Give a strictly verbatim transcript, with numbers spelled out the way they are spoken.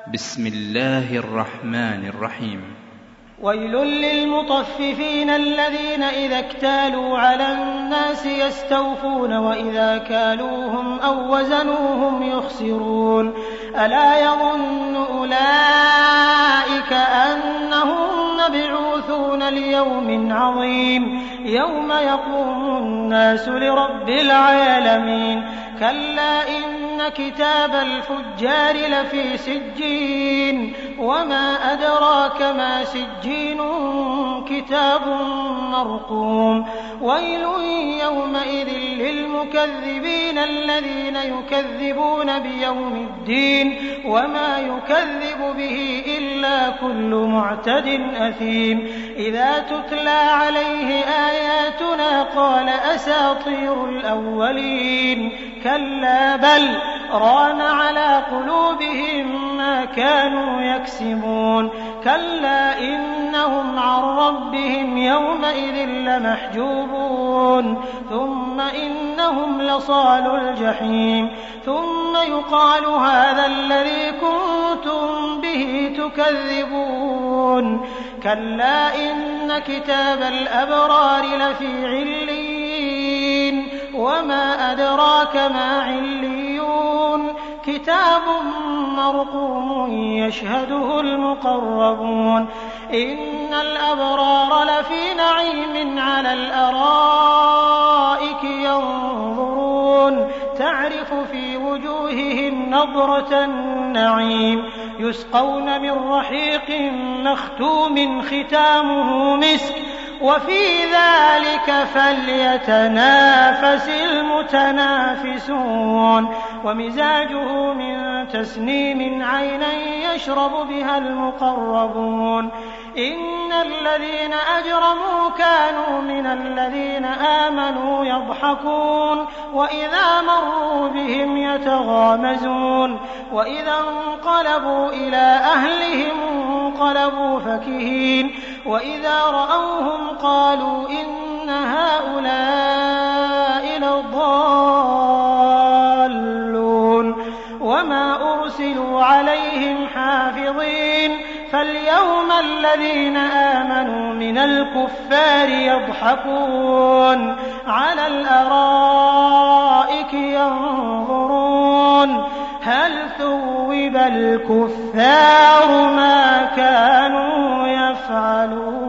بسم الله الرحمن الرحيم. ويل للمطففين الذين إذا اكتالوا على الناس يستوفون وإذا كالوهم أو وزنوهم يخسرون ألا يظن أولئك أنهم مبعوثون ليوم عظيم يوم يقوم الناس لرب العالمين كلا إن كتاب الفجار لفي سجين وما أدراك ما سجين كتاب مرقوم ويل يومئذ للمكذبين الذين يكذبون بيوم الدين وما يكذب به إلا كل معتد أثيم إذا تتلى عليه آياتنا قال أساطير الأولين كلا بل ران على قلوبهم ما كانوا يكسبون كلا إنهم عن ربهم يومئذ لمحجوبون ثم إنهم لصالو الجحيم ثم يقال هذا الذي كنتم به تكذبون كلا إن كتاب الأبرار لفي عليين وما أدراك ما عليون كتاب مرقوم يشهده المقربون إن الأبرار لفي نعيم على الأرائك ينظرون تعرف في وجوههم نضرة النعيم يسقون من رحيق مختوم ختامه مسك وفي ذلك فليتنافس المتنافسون ومزاجه من تسنيم عينا يشرب بها المقربون إن الذين أجرموا كانوا من الذين آمنوا يضحكون وإذا مروا بهم يتغامزون وإذا انقلبوا إلى أهلهم انقلبوا فكهين وإذا رأوهم قالوا إن هؤلاء لضالون وما أرسلوا عليهم حافظين فاليوم الذين آمنوا من الكفار يضحكون على الأرائك ينظرون هل ثوب الكفار ما كانوا يفعلون.